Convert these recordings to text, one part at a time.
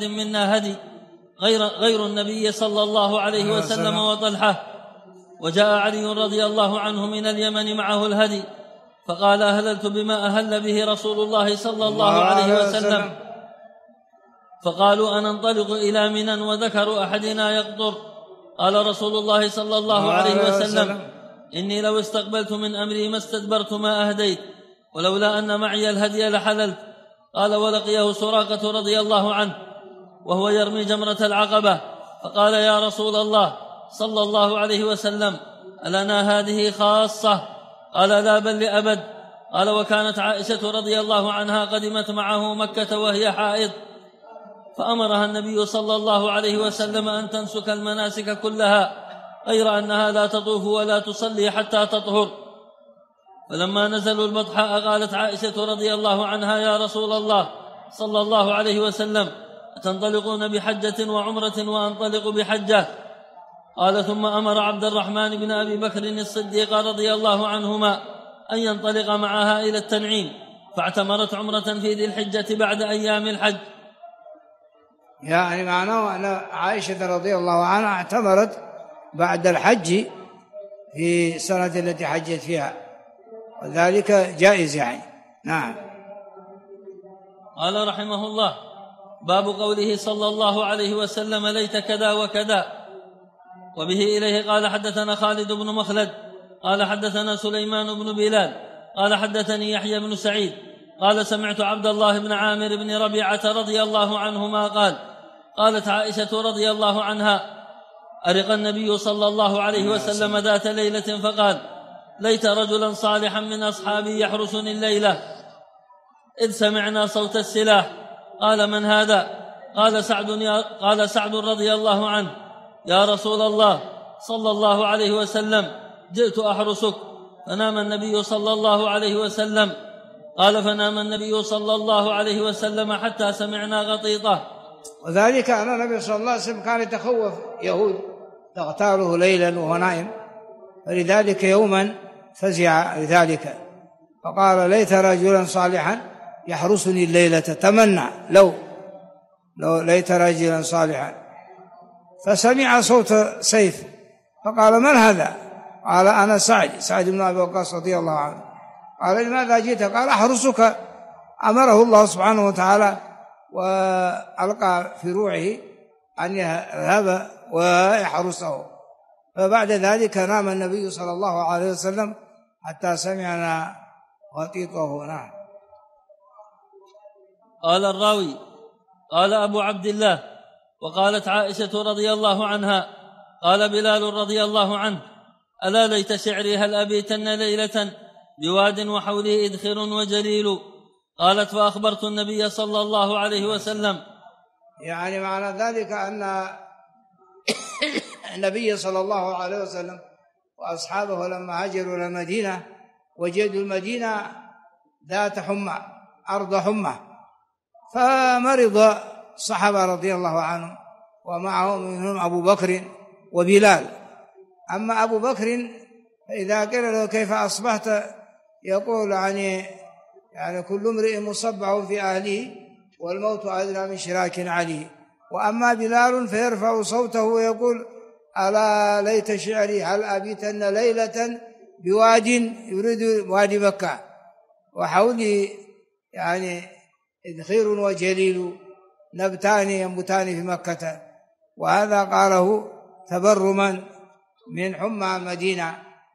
منا هدي غير النبي صلى الله عليه وسلم وطلحة. وجاء علي رضي الله عنه من اليمن معه الهدي، فقال: أهللت بما أهل به رسول الله صلى الله عليه وسلم. فقالوا: أننطلق إلى منى وذكر أحدنا يقطر. قال رسول الله صلى الله عليه وسلم: إني لو استقبلت من أمري ما استدبرت ما أهديت، ولولا أن معي الهدي لحللت. قال: ولقيه سراقة رضي الله عنه وهو يرمي جمرة العقبة، فقال: يا رسول الله صلى الله عليه وسلم، ألنا هذه خاصة؟ قال: لا، بل لأبد. قال: وكانت عائشة رضي الله عنها قدمت معه مكة وهي حائض، فأمرها النبي صلى الله عليه وسلم أن تنسك المناسك كلها، غير أنها لا تطوف ولا تصلي حتى تطهر. فلما نزلوا البطحاء قالت عائشة رضي الله عنها: يا رسول الله صلى الله عليه وسلم، أتنطلقون بحجة وعمرة وأنطلق بحجة؟ قال: ثم أمر عبد الرحمن بن أبي بكر الصديق رضي الله عنهما أن ينطلق معها إلى التنعيم، فاعتمرت عمرة في ذي الحجة بعد أيام الحج. يعني معناه أن عائشة رضي الله عنها اعتمرت بعد الحج في السنة التي حجت فيها، وذلك جائز يعني. نعم. قال رحمه الله: باب قوله صلى الله عليه وسلم: ليت كذا وكذا. وبه إليه قال: حدثنا خالد بن مخلد قال: حدثنا سليمان بن بلال قال: حدثني يحيى بن سعيد قال: سمعت عبد الله بن عامر بن ربيعة رضي الله عنهما قال: قالت عائشة رضي الله عنها: أرق النبي صلى الله عليه وسلم ذات ليلة فقال: ليت رجلا صالحا من أصحابي يحرسني الليلة، إذ سمعنا صوت السلاح. قال: من هذا؟ قال سعد رضي الله عنه: يا رسول الله صلى الله عليه وسلم، جئت أحرسك. فنام النبي صلى الله عليه وسلم. قال: فنام النبي صلى الله عليه وسلم حتى سمعنا غطيطه. وذلك أن النبي صلى الله عليه وسلم كان يتخوف يهود تغتاله ليلا وهو نائم، فلذلك يوما فزع لذلك فقال: ليت رجلا صالحا يحرسني الليلة، تمنى لو ليت رجلا صالحا. فسمع صوت سيف فقال: من هذا؟ قال: أنا سعد بن أبي وقاص رضي الله عنه. قال: لماذا جئت؟ قال: أحرسك. أمره الله سبحانه وتعالى وألقى في روعه أن يذهب ويحرسه. فبعد ذلك نام النبي صلى الله عليه وسلم حتى سمعنا غطيطه. نعم. قال الراوي: قال أبو عبد الله: وقالت عائشة رضي الله عنها: قال بلال رضي الله عنه: ألا ليت شعري هل أبيتن ليلة بواد وحوله إدخر وجليل. قالت: فأخبرت النبي صلى الله عليه وسلم. يعني معنى ذلك أن النبي صلى الله عليه وسلم وأصحابه لما هاجروا إلى المدينة وجدوا المدينة ذات حمى، أرض حمى، فمرض الصحابة رضي الله عنهم، ومعهم منهم أبو بكر وبلال. أما أبو بكر فإذا قيل له: كيف أصبحت؟ يقول: يعني كل امرئ مصبح في أهله والموت أدنى من شراك عليه. وأما بلال فيرفع صوته ويقول: ألا ليت شعري هل أبيتن ليلة بواد، يريد وادي مكة، وحولي يعني إدخير وجليل، نبتان ينبتان في مكة. وهذا قاله تبرما من حمى المدينة.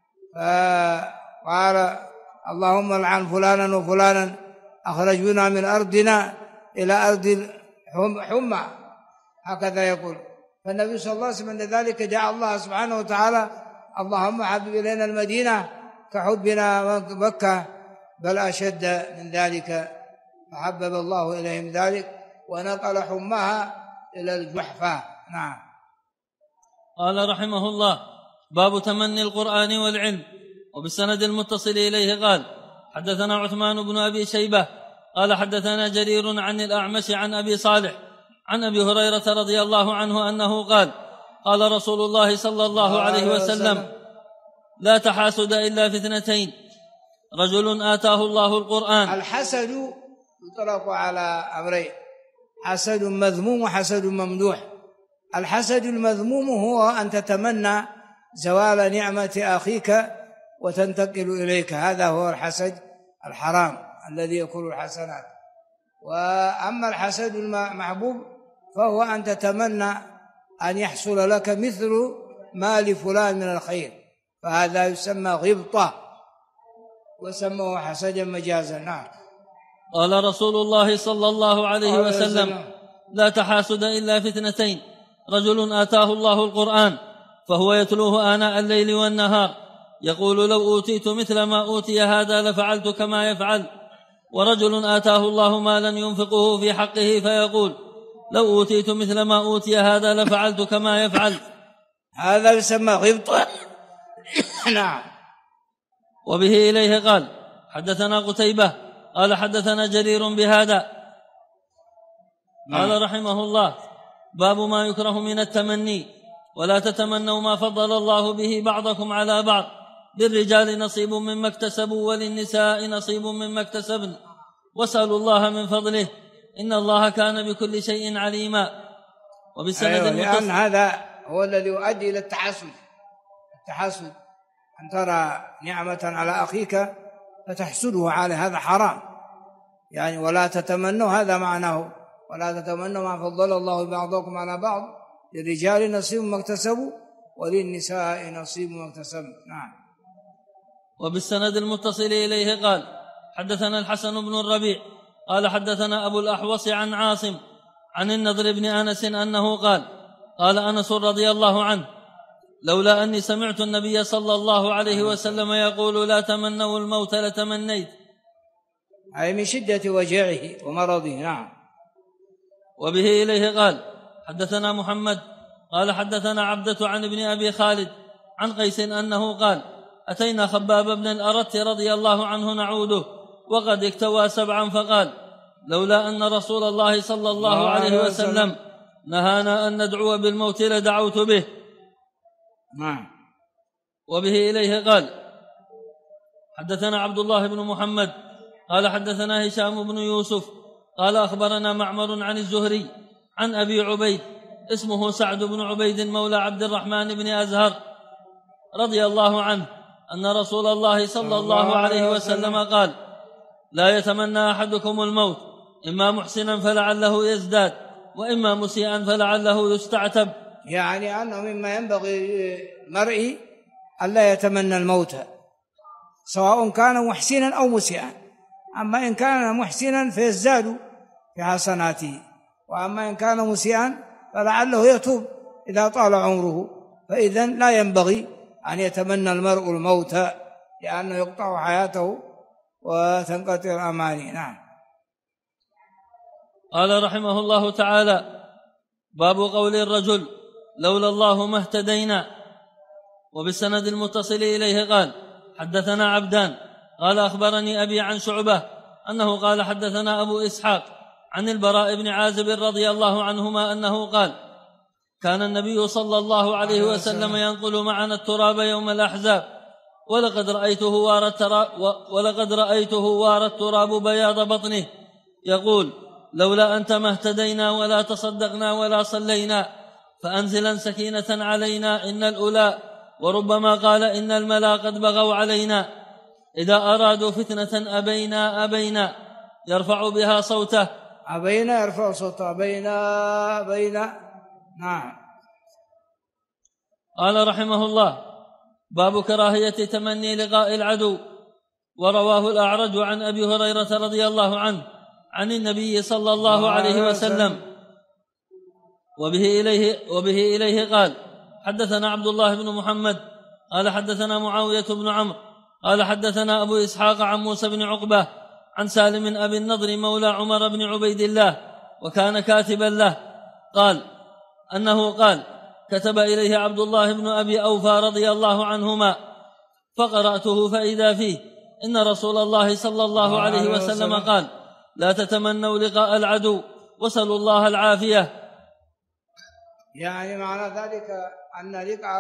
فقال: اللهم لعن فلانا وفلانا أخرجونا من أرضنا إلى أرض حمى، هكذا يقول. فالنبي صلى الله عليه وسلم لذلك دعا الله سبحانه وتعالى: اللهم حبب إلينا المدينة كحبنا مكة، بل أشد من ذلك، فحبب الله إليهم ذلك ونقل حماها إلى الجحفة. نعم. قال رحمه الله: باب تمني القرآن والعلم. وبالسند المتصل إليه قال: حدثنا عثمان بن أبي شيبة قال: حدثنا جرير عن الأعمش عن أبي صالح عن أبي هريرة رضي الله عنه أنه قال: قال رسول الله صلى الله عليه وسلم: لا تحاسد إلا في اثنتين: رجل آتاه الله القرآن. الحسد يطلق على أمرين: حسد مذموم وحسد ممدوح. الحسد المذموم هو أن تتمنى زوال نعمة أخيك وتنتقل إليك، هذا هو الحسد الحرام الذي يأكل الحسنات. وأما الحسد المحبوب فهو أن تتمنى أن يحصل لك مثل ما لفلان من الخير، فهذا يسمى غبطة وسموه حسدا مجازا. نعم. قال رسول الله صلى الله عليه وسلم: لا تحاسد إلا في اثنتين: رجل آتاه الله القرآن فهو يتلوه آناء الليل والنهار يقول لو أوتيت مثل ما أوتي هذا لفعلت كما يفعل، ورجل آتاه الله مالا ينفقه في حقه فيقول لو أوتيت مثل ما أوتي هذا لفعلت كما يفعل، هذا يسمى غبطة. نعم. وبه إليه قال: حدثنا قتيبة قال حدثنا جرير بهذا. قال رحمه الله: باب ما يكره من التمني: ولا تتمنوا ما فضل الله به بعضكم على بعض، للرجال نصيب مما اكتسبوا وللنساء نصيب مما اكتسبن، واسألوا الله من فضله إن الله كان بكل شيء عليما. وبالسند لأن هذا هو الذي يؤدي إلى التحسد. أن ترى نعمة على أخيك فتحسده على، هذا حرام. يعني ولا تتمنوا، هذا معناه ولا تتمنوا ما فضل الله بعضكم على بعض، للرجال نصيب ما اكتسبوا وللنساء نصيب ما اكتسبن. نعم. وبالسند المتصل إليه قال: حدثنا الحسن بن الربيع قال حدثنا أبو الأحوص عن عاصم عن النضر بن أنس أنه قال: قال أنس رضي الله عنه: لولا أني سمعت النبي صلى الله عليه وسلم يقول لا تمنوا الموت لتمنيت، أي من شدة وجعه ومرضه. نعم. وبه إليه قال: حدثنا محمد قال حدثنا عبدة عن ابن أبي خالد عن قيس أنه قال: أتينا خباب بن الأرت رضي الله عنه نعوده وقد اكتوى 7 فقال: لولا أن رسول الله صلى الله عليه وسلم نهانا أن ندعو بالموت لدعوت به. نعم. وبه إليه قال: حدثنا عبد الله بن محمد قال حدثنا هشام بن يوسف قال أخبرنا معمر عن الزهري عن أبي عبيد اسمه سعد بن عبيد مولى عبد الرحمن بن أزهر رضي الله عنه أن رسول الله صلى الله عليه وسلم قال: لا يتمنى أحدكم الموت، إما محسنا فلعله يزداد، وإما مسيئا فلعله يستعتب. يعني أنه مما ينبغي المرء ألا يتمنى الموت، سواء كان محسنا أو مسيئا. أما إن كان محسنا فيزداد في حسناته، وأما إن كان مسيئا فلعله يتوب إذا طال عمره. فإذن لا ينبغي أن يتمنى المرء الموت، لأنه يقطع حياته وتنقطع الأماني. نعم. قال رحمه الله تعالى: باب قول الرجل لولا الله ما اهتدينا. وبالسند المتصل إليه قال: حدثنا عبدان قال أخبرني أبي عن شعبة أنه قال حدثنا أبو إسحاق عن البراء بن عازب رضي الله عنهما أنه قال: كان النبي صلى الله عليه وسلم ينقل معنا التراب يوم الأحزاب، ولقد رأيته وارى التراب بياض بطنه، يقول: لولا أنت ما اهتدينا ولا تصدقنا ولا صلينا، فأنزلا سكينة علينا إن الأولى. وربما قال: إن الملا قد بغوا علينا، إذا أرادوا فتنة أبينا يرفع بها صوته. أبينا يرفع صوته، أبينا. نعم. قال رحمه الله: باب كراهية تمني لقاء العدو. ورواه الأعرج عن أبي هريرة رضي الله عنه عن النبي صلى الله عليه وسلم. وبه إليه قال: حدثنا عبد الله بن محمد قال حدثنا معاوية بن عمرو قال حدثنا أبو إسحاق عن موسى بن عقبة عن سالم أبي النضر مولى عمر بن عبيد الله وكان كاتبا له، قال أنه قال: كتب إليه عبد الله بن أبي أوفى رضي الله عنهما، فقرأته فإذا فيه إن رسول الله صلى الله عليه وسلم قال: لا تتمنوا لقاء العدو وسلوا الله العافية. يعني معنى ذلك أن لقاء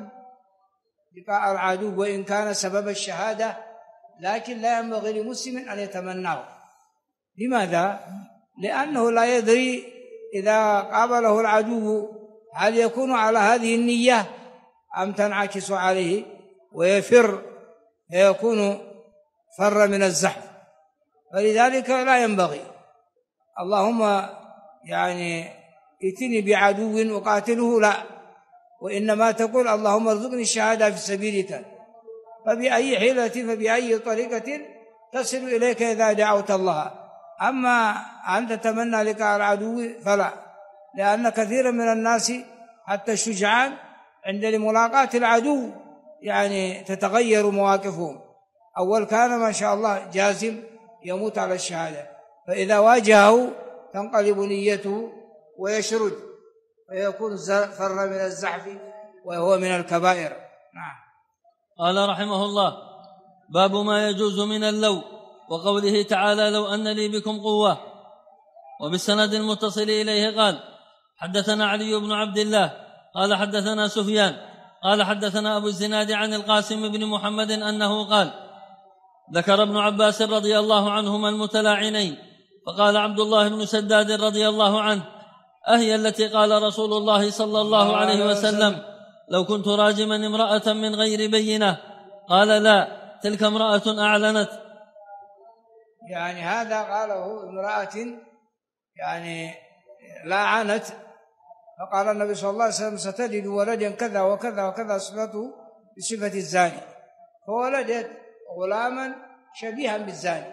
العدو وإن كان سبب الشهادة، لكن لا ينبغي لمسلم أن يتمناه. لماذا؟ لأنه لا يدري إذا قابله العدو هل يكون على هذه النية أم تنعكس عليه ويفر فيكون فر من الزحف. فلذلك لا ينبغي اللهم يعني ائتني بعدو أقاتله، لا، وإنما تقول اللهم ارزقني الشهادة في سبيلك، فبأي حيلة فبأي طريقة تصل إليك إذا دعوت الله. أما أن تتمنى لقاء العدو فلا، لأن كثيرا من الناس حتى الشجعان عند ملاقاة العدو يعني تتغير مواقفهم. أول كان ما شاء الله جازم يموت على الشهادة، فإذا واجهه تنقلب نيته ويشرد ويكون فر من الزحف وهو من الكبائر. نعم. قال رحمه الله: باب ما يجوز من اللو، وقوله تعالى: لو أن لي بكم قوة. وبالسند المتصل إليه قال: حدثنا علي بن عبد الله قال حدثنا سفيان قال حدثنا أبو الزناد عن القاسم بن محمد أنه قال: ذكر ابن عباس رضي الله عنهما المتلاعنين، فقال عبد الله بن سداد رضي الله عنه: أهي التي قال رسول الله صلى الله عليه وسلم: لو كنت راجما امرأة من غير بينة؟ قال: لا، تلك امرأة أعلنت. يعني هذا قاله امرأة يعني لا عنت، فقال النبي صلى الله عليه وسلم: ستجد ولدا كذا وكذا وكذا صفته بصفة الزاني، فولدت غلاما شبيها بالزاني.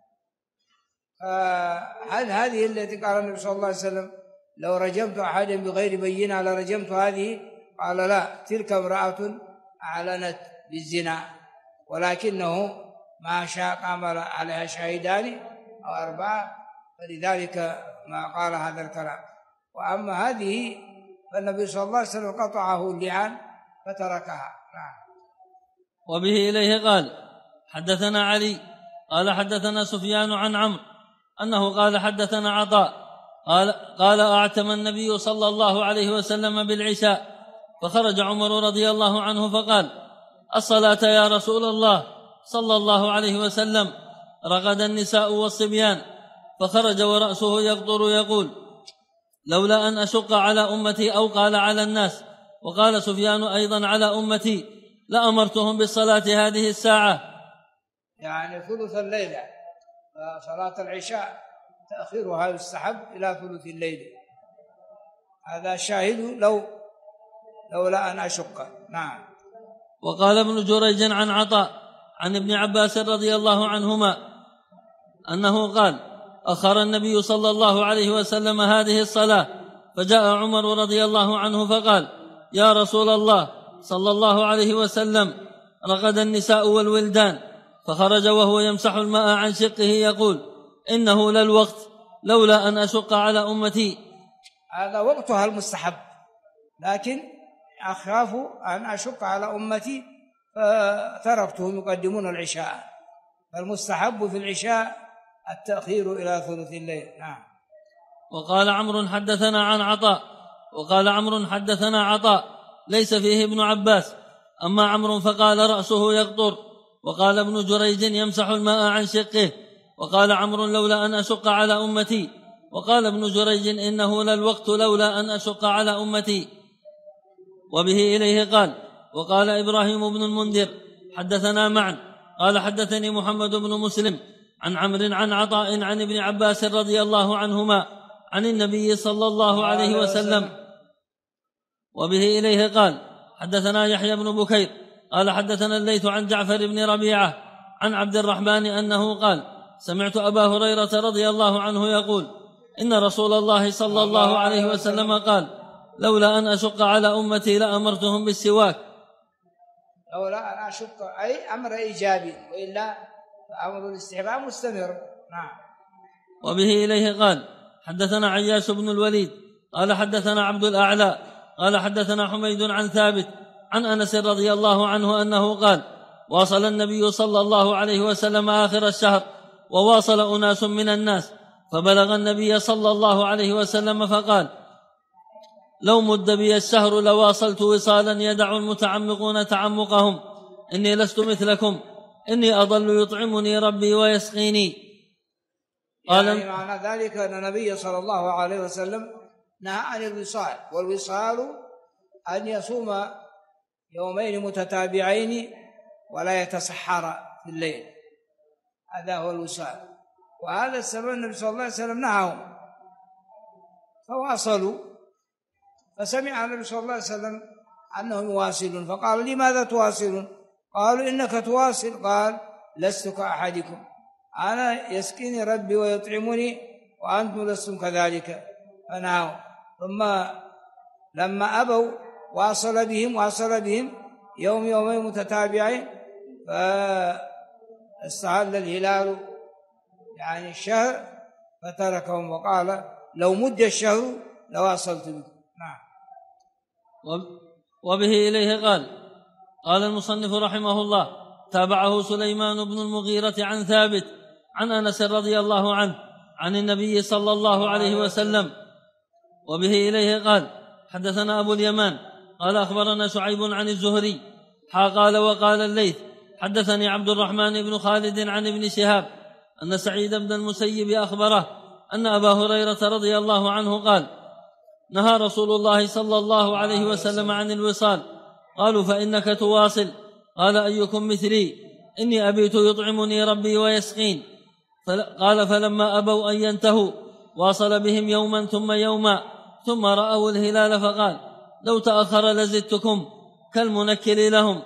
هل هذه التي قال النبي صلى الله عليه وسلم: لو رجمت أحدا بغير بينة لرجمت هذه؟ قال: لا، تلك امرأة أعلنت بالزنا، ولكنه ما شاء قام عليها شاهدان أو أربعة، فلذلك ما قال هذا الكلام. وأما هذه فالنبي صلى الله عليه وسلم قطعه اللعان فتركها. وبه إليه قال: حدثنا علي قال حدثنا سفيان عن عمرو أنه قال حدثنا عطاء قال: أعتم النبي صلى الله عليه وسلم بالعشاء، فخرج عمر رضي الله عنه فقال: الصلاة يا رسول الله صلى الله عليه وسلم. رغد النساء والصبيان، فخرج ورأسه يقطر يقول: لولا أن أشق على أمتي، أو قال على الناس. وقال سفيان أيضا: على أمتي لأمرتهم بالصلاة هذه الساعة، يعني ثلث الليلة. صلاة العشاء تأخيرها يستحب إلى ثلث الليل، هذا شاهد لولا أن أشق. نعم. وقال ابن جريج عن عطاء عن ابن عباس رضي الله عنهما أنه قال: أخر النبي صلى الله عليه وسلم هذه الصلاة، فجاء عمر رضي الله عنه فقال: يا رسول الله صلى الله عليه وسلم، رقد النساء والولدان. فخرج وهو يمسح الماء عن شقه يقول: إنه للوقت لولا أن أشق على أمتي. هذا وقتها المستحب، لكن أخاف أن أشق على أمتي فتركتهم يقدمون العشاء، فالمستحب في العشاء التأخير إلى ثلث الليل. نعم. وقال عمرو حدثنا عطاء ليس فيه ابن عباس. أما عمرو فقال: رأسه يقطر. وقال ابن جريج: يمسح الماء عن شقه. وقال عمرو: لولا أن أشق على أمتي. وقال ابن جريج: إنه للوقت لولا أن أشق على أمتي. وبه إليه قال: وقال إبراهيم بن المنذر حدثنا معا قال حدثني محمد بن مسلم عن عمرو عن عطاء عن ابن عباس رضي الله عنهما عن النبي صلى الله عليه وسلم. وبه إليه قال: حدثنا يحيى بن بكير قال حدثنا الليث عن جعفر بن ربيعة عن عبد الرحمن أنه قال: سمعت أبا هريرة رضي الله عنه يقول: إن رسول الله صلى الله عليه وسلم قال: لولا أن أشق على أمتي لأمرتهم بالسواك. لولا أن أشق أي أمر إيجابي، وإلا فأمر الاستحباب مستمر. نعم. وبه إليه قال: حدثنا عياش بن الوليد قال حدثنا عبد الأعلى قال حدثنا حميد عن ثابت عن أنس رضي الله عنه أنه قال: واصل النبي صلى الله عليه وسلم آخر الشهر، وواصل أناس من الناس، فبلغ النبي صلى الله عليه وسلم فقال: لو مد بي الشهر لواصلت وصالا يدع المتعمقون تعمقهم، إني لست مثلكم، إني أظل يطعمني ربي ويسقيني. يعني معنى ذلك أن النبي صلى الله عليه وسلم نهى عن الوصال، والوصال أن يصوم يومين متتابعين ولا يتسحر في الليل، هذا هو الوصال. وهذا السبب النبي صلى الله عليه وسلم نهاهم فواصلوا، فسمع النبي صلى الله عليه وسلم أنهم يواصلون فقال لماذا تواصلون؟ قالوا إنك تواصل. قال لست كأحدكم، أنا يسقيني ربي ويطعمني وأنتم لستم كذلك، فنهوا. ثم لما أبوا واصل بهم يومين متتابعين، فاستهل الهلال يعني الشهر فتركهم وقال لو مد الشهر لواصلت بكم. نعم. وبه إليه قال المصنف رحمه الله: تابعه سليمان بن المغيرة عن ثابت عن أنس رضي الله عنه عن النبي صلى الله عليه وسلم. وبه إليه حدثنا أبو اليمان قال أخبرنا شعيب عن الزهري قال وقال الليث حدثني عبد الرحمن بن خالد عن ابن شهاب أن سعيد بن المسيب أخبره أن أبا هريرة رضي الله عنه قال: نهى رسول الله صلى الله عليه وسلم عن الوصال. قالوا: فإنك تواصل. قال: أيكم مثلي؟ إني أبيت يطعمني ربي ويسقين. قال: فلما أبوا أن ينتهوا واصل بهم يوما ثم يوما، ثم رأوا الهلال فقال: لو تأخر لزدتكم، كالمنكل لهم.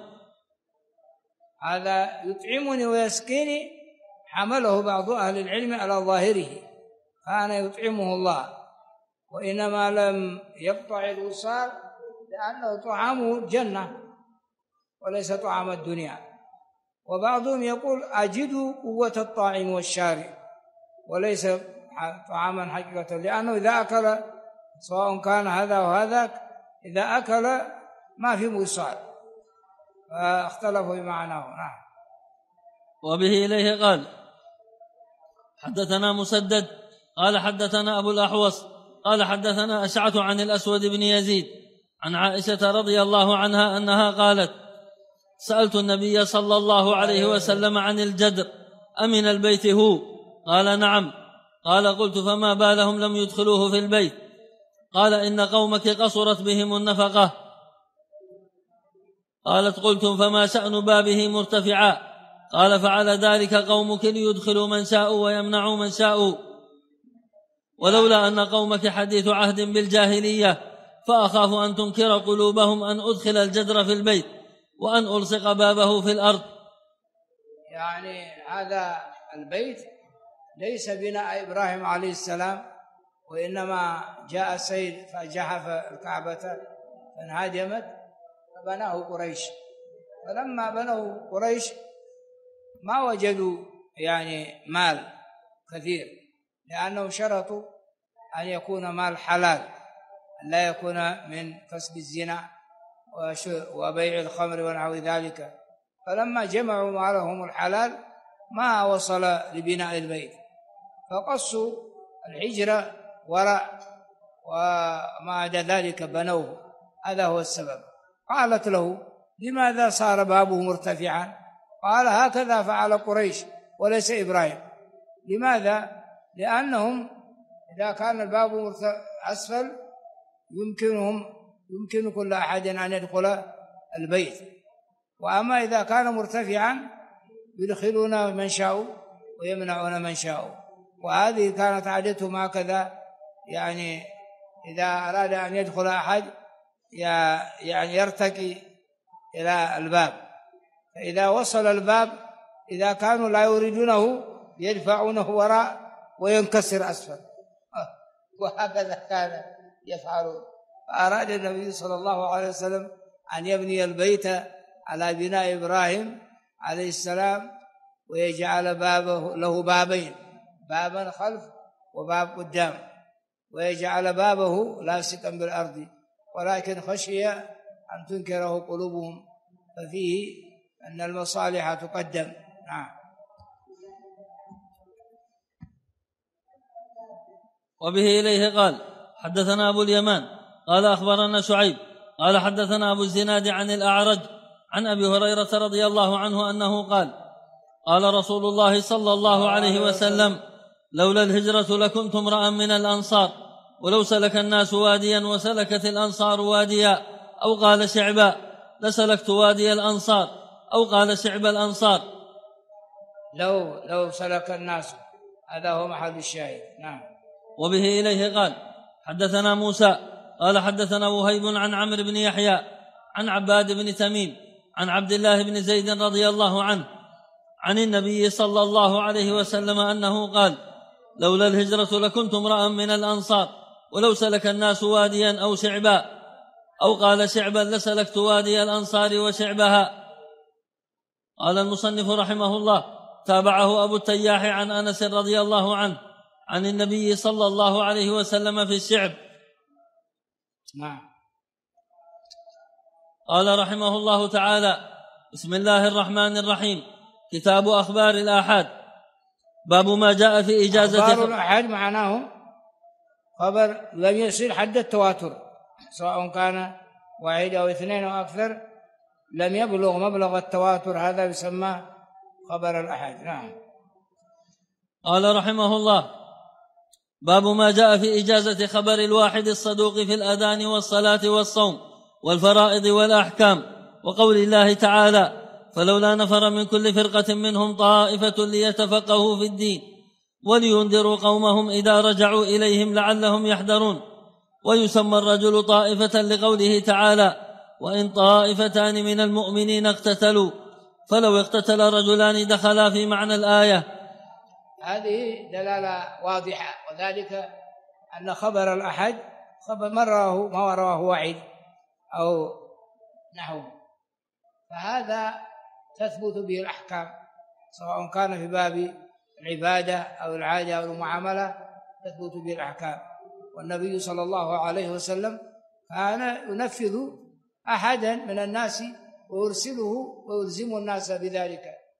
هذا يطعمني ويسقيني حمله بعض أهل العلم على ظاهره، كان يطعمه الله، وإنما لم يقطع الوصال لأنه طعامه الجنة وليس طعام الدنيا. وبعضهم يقول أجد قوة الطاعم والشارب وليس طعاما حقيقة، لأنه إذا أكل سواء كان هذا وهذاك، إذا أكل ما في وصال، فاختلفوا بمعناه. نعم. وبه إليه حدثنا مسدد قال حدثنا أبو الأحوص قال حدثنا أشعث عن الأسود بن يزيد عن عائشة رضي الله عنها أنها قالت: سألت النبي صلى الله عليه وسلم عن الجدر أمن البيت هو؟ قال: نعم. قال: قلت: فما بالهم لم يدخلوه في البيت؟ قال: إن قومك قصرت بهم النفقة. قالت: قلتم: فما شأن بابه مرتفعا؟ قال: فعل ذلك قومك ليدخلوا من شاءوا ويمنعوا من شاءوا، ولولا أن قومك حديث عهد بالجاهلية فأخاف أن تنكر قلوبهم أن أدخل الجدر في البيت وأن ألصق بابه في الأرض. يعني هذا البيت ليس بناء إبراهيم عليه السلام، وإنما جاء سيل فجحف الكعبة فانهدمت فبناه قريش. فلما بنوا قريش ما وجدوا يعني مال كثير، لأنهم شرطوا أن يكون مال حلال، لا يكون من كسب الزنا وبيع الخمر ونحو ذلك. فلما جمعوا مالهم الحلال ما وصل لبناء البيت، فقصوا الحجرة وراء وما عدا ذلك بنوه. هذا هو السبب. قالت له: لماذا صار بابه مرتفعا؟ قال: هكذا فعل قريش وليس إبراهيم. لماذا؟ لأنهم إذا كان الباب أسفل يمكن كل أحد أن يدخل البيت، وأما إذا كان مرتفعا يدخلون من شاءوا ويمنعون من شاءوا. وهذه كانت عادتهم هكذا، يعني إذا أراد أن يدخل أحد يعني يرتقي إلى الباب، فإذا وصل الباب إذا كانوا لا يريدونه يدفعونه وراء وينكسر أسفل، وهكذا كان يفعلون. فأراد النبي صلى الله عليه وسلم أن يبني البيت على بناء إبراهيم عليه السلام، ويجعل بابه له بابين، بابا خلف وباب قدام، ويجعل بابه لاصقا بالأرض، ولكن خشي أن تنكره قلوبهم، ففيه أن المصالح تقدم. نعم. وبه إليه حدثنا أبو اليمان قال أخبرنا شعيب قال حدثنا أبو الزناد عن الأعرج عن أبي هريرة رضي الله عنه أنه قال: قال رسول الله صلى الله عليه وسلم: لولا الهجرة لكنت امرأ من الأنصار ولو سلك الناس واديا وسلكت الأنصار واديا أو قال شعبا لسلكت وادي الأنصار أو قال شعب الأنصار. لو سلك الناس، هذا هو محل الشاهد. نعم. وبه إليه قال حدثنا موسى قال حدثنا وهيب عن عمرو بن يحيى عن عباد بن تميم عن عبد الله بن زيد رضي الله عنه عن النبي صلى الله عليه وسلم أنه قال لولا الهجرة لكنت امرأ من الأنصار ولو سلك الناس واديا أو شعبا أو قال شعبا لسلكت وادي الأنصار وشعبها. قال المصنف رحمه الله تابعه أبو التياح عن أنس رضي الله عنه عن النبي صلى الله عليه وسلم في الشعب. نعم. قال رحمه الله تعالى بسم الله الرحمن الرحيم كتاب أخبار الآحاد. باب ما جاء في إجازة أخبار الآحاد معناه خبر لم يصل حد التواتر، سواء كان واحد أو اثنين أو أكثر، لم يبلغ مبلغ التواتر، هذا يسمى خبر الآحاد. نعم. قال رحمه الله باب ما جاء في إجازة خبر الواحد الصدوق في الأذان والصلاة والصوم والفرائض والأحكام، وقول الله تعالى فلولا نفر من كل فرقة منهم طائفة ليتفقهوا في الدين ولينذروا قومهم إذا رجعوا إليهم لعلهم يحذرون. ويسمى الرجل طائفة لقوله تعالى وإن طائفتان من المؤمنين اقتتلوا فلو اقتتل رجلان دخلا في معنى الآية. هذه دلالة واضحة، وذلك أن خبر الأحد خبر ما رواه واحد أو نحوه، فهذا تثبت به الأحكام سواء كان في باب العبادة أو العادة أو المعاملة، تثبت به الأحكام. والنبي صلى الله عليه وسلم كان ينفذ أحدا من الناس ويرسله ويلزم الناس بذلك،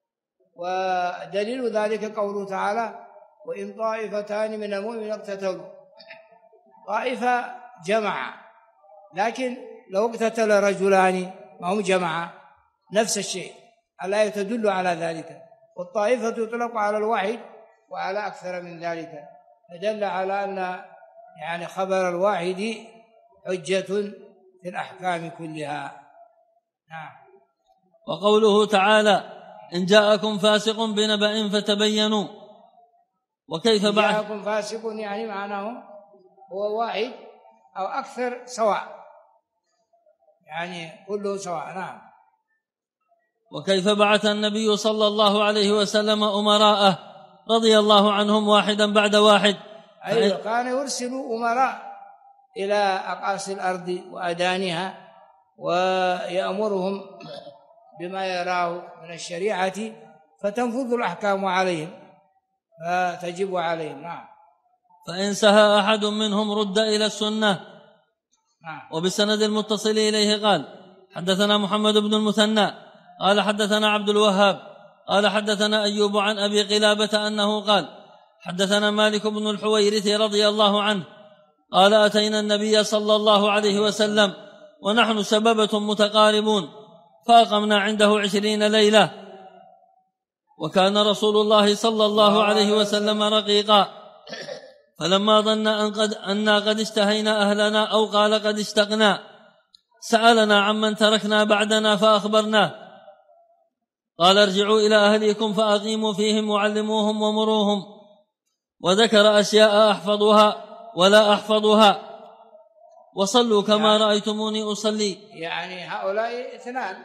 ودليل ذلك قوله تعالى وإن طائفتان من المؤمنين اقتتلوا. طائفة جمع، لكن لو اقتتل رجلان ما هم جماعة نفس الشيء، الآية تدل على ذلك. والطائفة تطلق على الواحد وعلى أكثر من ذلك، فدل على أن يعني خبر الواحد حجة في الأحكام كلها. نعم. وقوله تعالى إن جاءكم فاسق بنبأ فتبينوا. وكيف بعد جاءكم فاسق يعني معناه هو واحد أو أكثر سواء، يعني كله سواء. نعم. وكيف بعث النبي صلى الله عليه وسلم أمراءه رضي الله عنهم واحدا بعد واحد. أيوة، كان يرسل أمراء إلى أقاصي الأرض وأدانها ويأمرهم بما يراه من الشريعة فتنفذ الأحكام عليهم فتجب عليهم. نعم. فإن سهى أحد منهم رد إلى السنة. نعم. وبالسند المتصل إليه قال حدثنا محمد بن المثنى قال حدثنا عبد الوهاب قال حدثنا أيوب عن أبي قلابة أنه قال حدثنا مالك بن الحويرث رضي الله عنه قال أتينا النبي صلى الله عليه وسلم ونحن شبابة متقاربون فأقمنا عنده 20 ليلة، وكان رسول الله صلى الله عليه وسلم رقيقا، فلما ظن أننا قد اشتهينا أهلنا أو قال قد اشتقنا سألنا عمن تركنا بعدنا فأخبرناه، قال ارجعوا إلى أهليكم فأقيموا فيهم وعلموهم ومروهم، وذكر أشياء أحفظها ولا أحفظها، وصلوا كما رأيتموني أصلي. يعني هؤلاء اثنان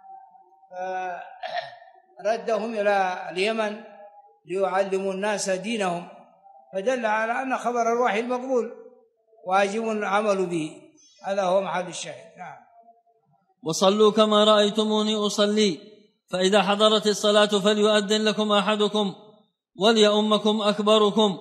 ردهم إلى اليمن ليعلموا الناس دينهم، فدل على أن خبر الوحي مقبول واجب العمل به، هذا هو محل الشاهد. نعم. وصلوا كما رأيتموني أصلي، فإذا حضرت الصلاة فليؤذن لكم أحدكم وليؤمكم أكبركم.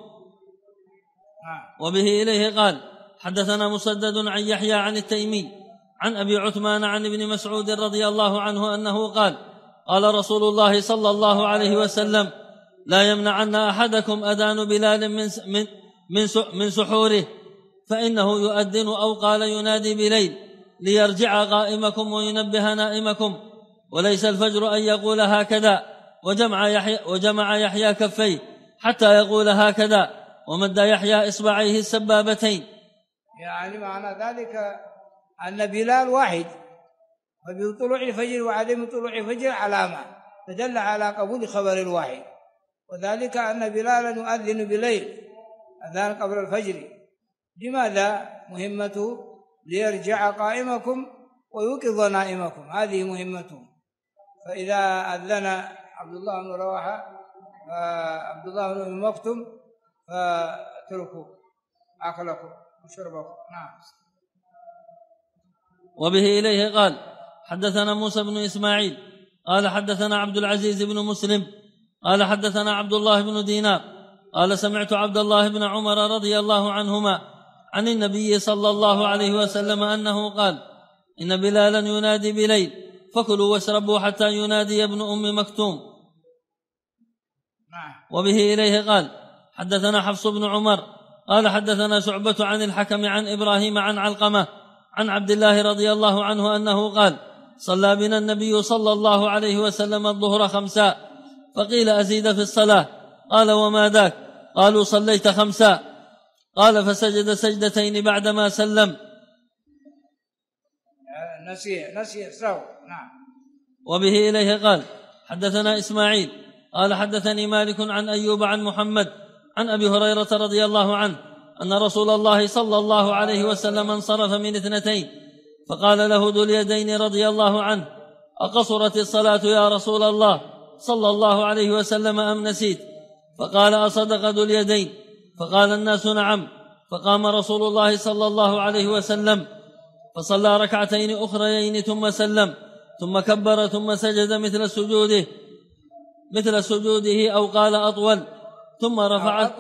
وبه إليه قال حدثنا مسدد عن يحيى عن التيمي عن أبي عثمان عن ابن مسعود رضي الله عنه أنه قال قال رسول الله صلى الله عليه وسلم لا يمنعن أحدكم أذان بلال من سحوره، فإنه يؤذن أو قال ينادي بليل ليرجع قائمكم وينبه نائمكم، وليس الفجر أن يقول هكذا. وجمع يحيى كفيه حتى يقول هكذا، ومد يحيى إصبعيه السبابتين. يعني معنى ذلك أن بلال واحد، فبطلوع الفجر وعدم طلوع الفجر علامة تدل على قبول خبر الواحد، وذلك أن بلالا يؤذن بليل أذان قبل الفجر. لماذا؟ مهمته ليرجع قائمكم ويوقظ نائمكم، هذه مهمته. فإذا أذن عبد الله بن رواحة عبد الله بن أم مكتوم فتركوا أكلكم وشربكم. نعم. وبه إليه قال حدثنا موسى بن إسماعيل قال حدثنا عبد العزيز بن مسلم قال حدثنا عبد الله بن دينار قال سمعت عبد الله بن عمر رضي الله عنهما عن النبي صلى الله عليه وسلم أنه قال إن بلالا ينادي بليل فكلوا واشربوا حتى ينادي ابن أم مكتوم. وبه إليه قال حدثنا حفص بن عمر قال حدثنا شعبة عن الحكم عن إبراهيم عن علقمة عن عبد الله رضي الله عنه أنه قال صلى بنا النبي صلى الله عليه وسلم الظهر 5 فقيل أزيد في الصلاة قال وما ذاك؟ قالوا صليت 5 قال فسجد سجدتين بعدما سلم. نسي سو. نعم. وبه إليه قال حدثنا إسماعيل قال حدثني مالك عن أيوب عن محمد عن أبي هريرة رضي الله عنه أن رسول الله صلى الله عليه وسلم انصرف من 2 فقال له ذو اليدين رضي الله عنه أقصرت الصلاة يا رسول الله صلى الله عليه وسلم أم نسيت؟ فقال أصدق ذو اليدين؟ فقال الناس نعم. فقام رسول الله صلى الله عليه وسلم فصلى 2 ركعتين أخريين ثم سلم ثم كبر ثم سجد مثل سجوده أو قال أطول ثم رفع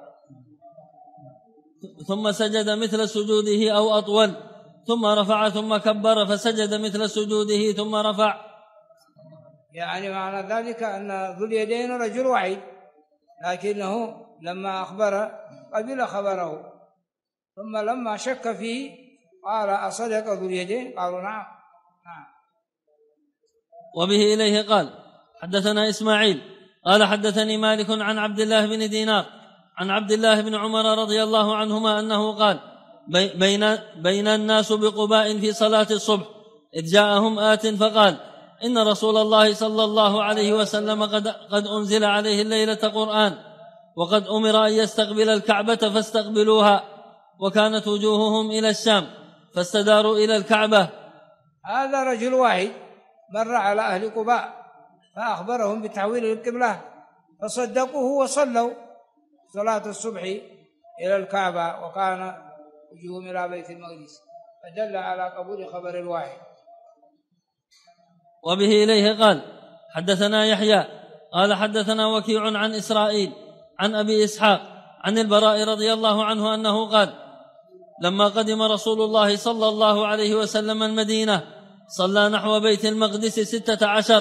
ثم سجد مثل سجوده أو أطول ثم رفع ثم كبر فسجد مثل سجوده ثم رفع. يعني معنى ذلك أن ذو اليدين رجل واحد، لكنه لما أخبر قبل خبره، ثم لما شك فيه قال أصدق ذو اليدين؟ قالوا نعم. وبه إليه قال حدثنا إسماعيل قال حدثني مالك عن عبد الله بن دينار عن عبد الله بن عمر رضي الله عنهما أنه قال بين الناس بقباء في صلاة الصبح إذ جاءهم آت فقال إن رسول الله صلى الله عليه وسلم قد أنزل عليه الليلة قرآن وقد أمر أن يستقبل الكعبة فاستقبلوها وكانت وجوههم إلى الشام فاستداروا إلى الكعبة. هذا رجل واحد مر على أهل قباء فأخبرهم بتحويل القبلة فصدقوه وصلوا صلاة الصبح إلى الكعبة وكان وجوههم إلى بيت المقدس، فدل على قبول خبر الواحد. وبه إليه قال حدثنا يحيى قال حدثنا وكيع عن إسرائيل عن أبي إسحاق عن البراء رضي الله عنه أنه قال لما قدم رسول الله صلى الله عليه وسلم المدينة صلى نحو بيت المقدس 16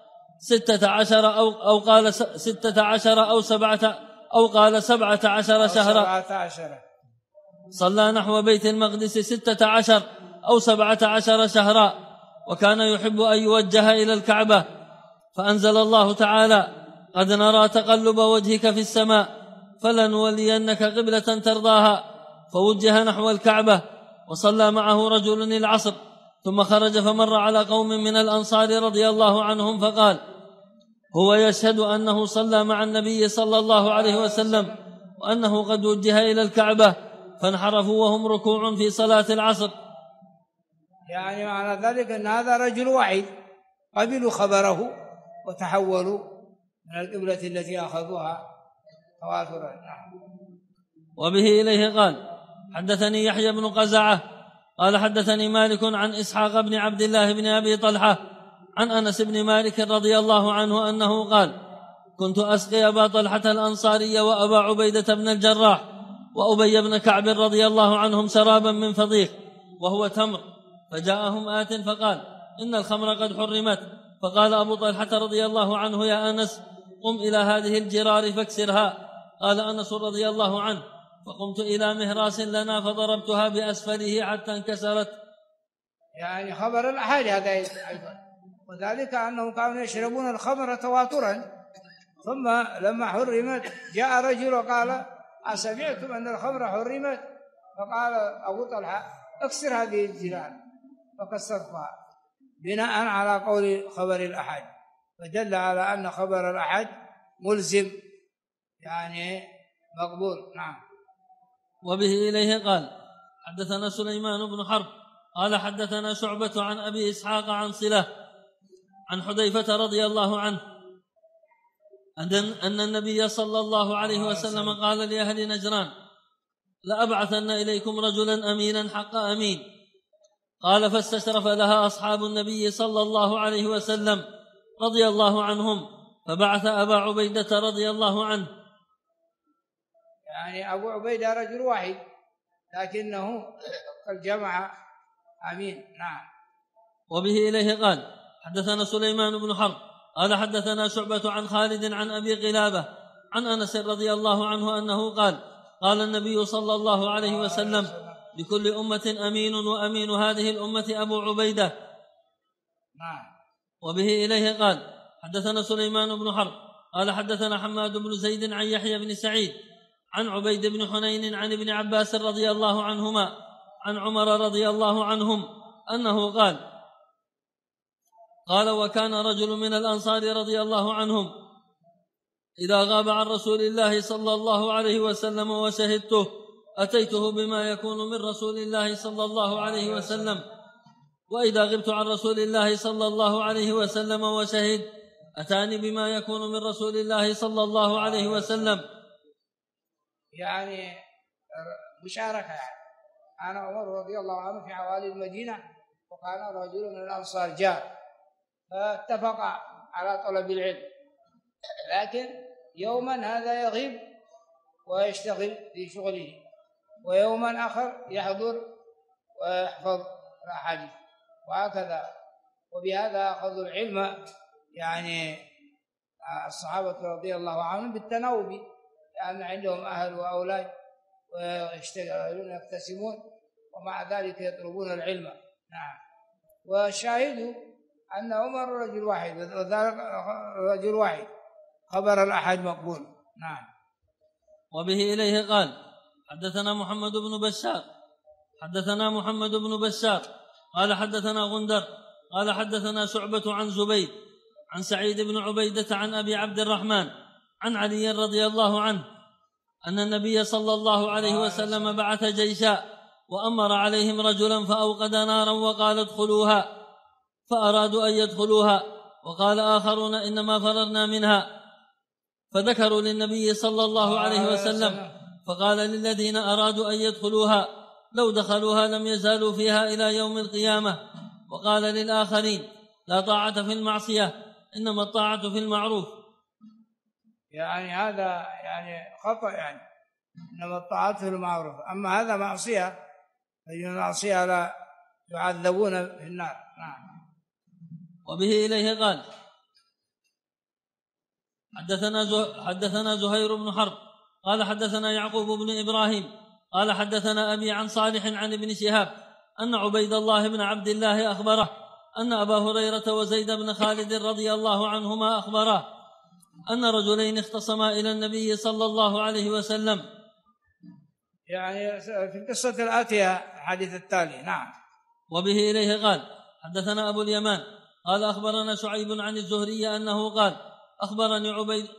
أو قال 16 أو 7 أو قال 17 شهرا. صلى نحو بيت المقدس 16 أو 17 شهرا وكان يحب أن يوجه إلى الكعبة، فأنزل الله تعالى قد نرى تقلب وجهك في السماء فلنولينك قبلة ترضاها، فوجه نحو الكعبة وصلى معه رجل العصر ثم خرج فمر على قوم من الأنصار رضي الله عنهم فقال هو يشهد أنه صلى مع النبي صلى الله عليه وسلم وأنه قد وجه إلى الكعبة، فانحرفوا وهم ركوع في صلاة العصر. يعني معنى ذلك أن هذا رجل واحد قبلوا خبره وتحولوا من القبلة التي أخذوها تواترا. وبه إليه قال حدثني يحيى بن قزعة قال حدثني مالك عن إسحاق بن عبد الله بن أبي طلحة عن أنس بن مالك رضي الله عنه أنه قال كنت أسقي أبا طلحة الأنصاري وأبا عبيدة بن الجراح وأبي بن كعب رضي الله عنهم شرابا من فضيق وهو تمر، فجاءهم آت فقال إن الخمر قد حرمت، فقال أبو طلحة رضي الله عنه يا أنس قم إلى هذه الجرار فاكسرها. قال أنس رضي الله عنه فقمت إلى مهراس لنا فضربتها بأسفله حتى انكسرت. يعني خبر الأحد هذا أيضا، وذلك أنهم كانوا يشربون الخمر تواترا ثم لما حرمت جاء رجل وقال أسمعتم أن الخمر حرمت؟ فقال أبو طلحة اكسر هذه الجيران، فكسرتها بناء على قول خبر الأحد، فدل على أن خبر الأحد ملزم يعني مقبول. نعم. وبه إليه قال حدثنا سليمان بن حرب قال حدثنا شعبة عن أبي إسحاق عن صلة عن حذيفة رضي الله عنه أن النبي صلى الله عليه وسلم قال لأهل نجران لأبعثن إليكم رجلا أمينا حق أمين. قال فاستشرف لها أصحاب النبي صلى الله عليه وسلم رضي الله عنهم فبعث أبا عبيدة رضي الله عنه. يعني أبو عبيدة رجل واحد لكنه قد جمع أمين. نعم. وبه إليه قال حدثنا سليمان بن حرب قال حدثنا شعبة عن خالد عن أبي قلابة عن أنس رضي الله عنه أنه قال قال النبي صلى الله عليه وسلم لكل أمة أمين وأمين هذه الأمة أبو عبيدة. وبه إليه قال حدثنا سليمان بن حرب قال حدثنا حماد بن زيد عن يحيى بن سعيد عن عبيد بن حنين عن ابن عباس رضي الله عنهما عن عمر رضي الله عنهم أنه قال وكان رجل من الأنصار رضي الله عنهم إذا غاب عن رسول الله صلى الله عليه وسلم وشهدته أتيته بما يكون من رسول الله صلى الله عليه وسلم، وإذا غبت عن رسول الله صلى الله عليه وسلم وشهد أتاني بما يكون من رسول الله صلى الله عليه وسلم. يعني مشاركة. أنا عمر رضي الله عنه في حوالي المدينة وكان رجل من الأنصار جاء فاتفق على طلب العلم، لكن يوما هذا يغيب ويشتغل في شغله ويوما آخر يحضر ويحفظ الأحاديث وهكذا، وبهذا أخذوا العلم يعني الصحابة رضي الله عنهم بالتناوب، لأن عندهم أهل وأولاد ويشتغلون يكتسبون ومع ذلك يطلبون العلم. نعم. وشاهدوا أن عمر رجل واحد وذلك رجل واحد خبر الأحد مقبول. نعم. وبه إليه قال حدثنا محمد بن بشار قال حدثنا غندر قال حدثنا شعبة عن زبيد عن سعيد بن عبيدة عن أبي عبد الرحمن عن علي رضي الله عنه أن النبي صلى الله عليه وسلم بعث جيشا وأمر عليهم رجلا فأوقد نارا وقال ادخلوها، فأرادوا أن يدخلوها وقال آخرون إنما فررنا منها، فذكروا للنبي صلى الله عليه وسلم فقال للذين أرادوا أن يدخلوها لو دخلوها لم يزالوا فيها إلى يوم القيامة، وقال للآخرين لا طاعة في المعصية إنما الطاعة في المعروف. يعني هذا يعني خطأ، يعني إنما الطاعة في المعروف، أما هذا معصية فإن المعصية لا يعذبون في النار. نعم. وبه إليه قال حدثنا زهير بن حرب قال حدثنا يعقوب بن إبراهيم قال حدثنا أبي عن صالح عن ابن شهاب أن عبيد الله بن عبد الله أخبره أن أبا هريرة وزيد بن خالد رضي الله عنهما أخبره أن رجلين اختصما إلى النبي صلى الله عليه وسلم. يعني في القصة الآتية حديث التالي. نعم. وبه إليه قال حدثنا أبو اليمان قال أخبرنا شعيب عن الزهري أنه قال أخبرني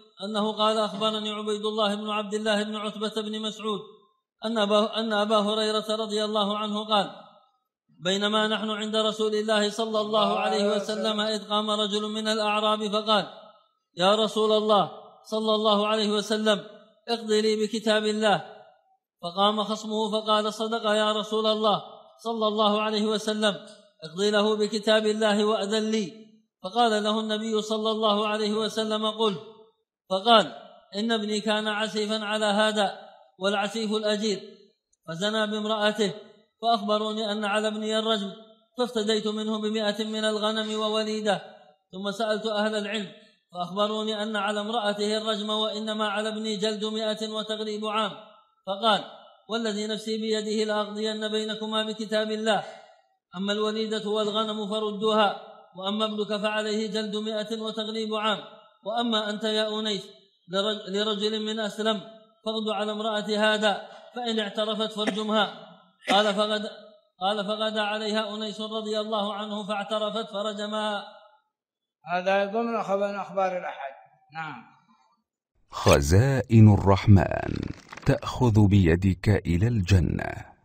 عبيد الله بن عبد الله بن عتبة بن مسعود أن أبا هريرة رضي الله عنه قال بينما نحن عند رسول الله صلى الله عليه وسلم إذ قام رجل من الأعراب فقال يا رسول الله صلى الله عليه وسلم اقضي لي بكتاب الله، فقام خصمه فقال صدق يا رسول الله صلى الله عليه وسلم اقضي له بكتاب الله وأذن لي، فقال له النبي صلى الله عليه وسلم قل، فقال إن ابني كان عسيفا على هذا والعسيف الأجير فزنى بامرأته، فأخبروني أن على ابني الرجم فافتديت منه ب100 من الغنم ووليدة، ثم سألت أهل العلم فأخبروني أن على امرأته الرجم وإنما على ابني جلد 100 وتغريب عام، فقال والذي نفسي بيده لأقضين بينكما بكتاب الله، أما الوليدة والغنم فردوها، وأما ابنك فعليه جلد 100 وتغريب عام، وأما أنت يا أنيس لرجل من أسلم فاغدو على امرأة هذا فإن اعترفت فارجمها. قال فغدا عليها أنيس رضي الله عنه فاعترفت فرجمها. هذا ضمن أخبار الأحد. نعم. خزائن الرحمن تأخذ بيدك إلى الجنة.